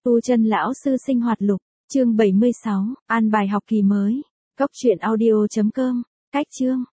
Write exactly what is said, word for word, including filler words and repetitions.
Tu chân lão sư sinh hoạt lục, chương bảy mươi sáu, an bài học kỳ mới. Cốc truyện audio chấm com, cách chương.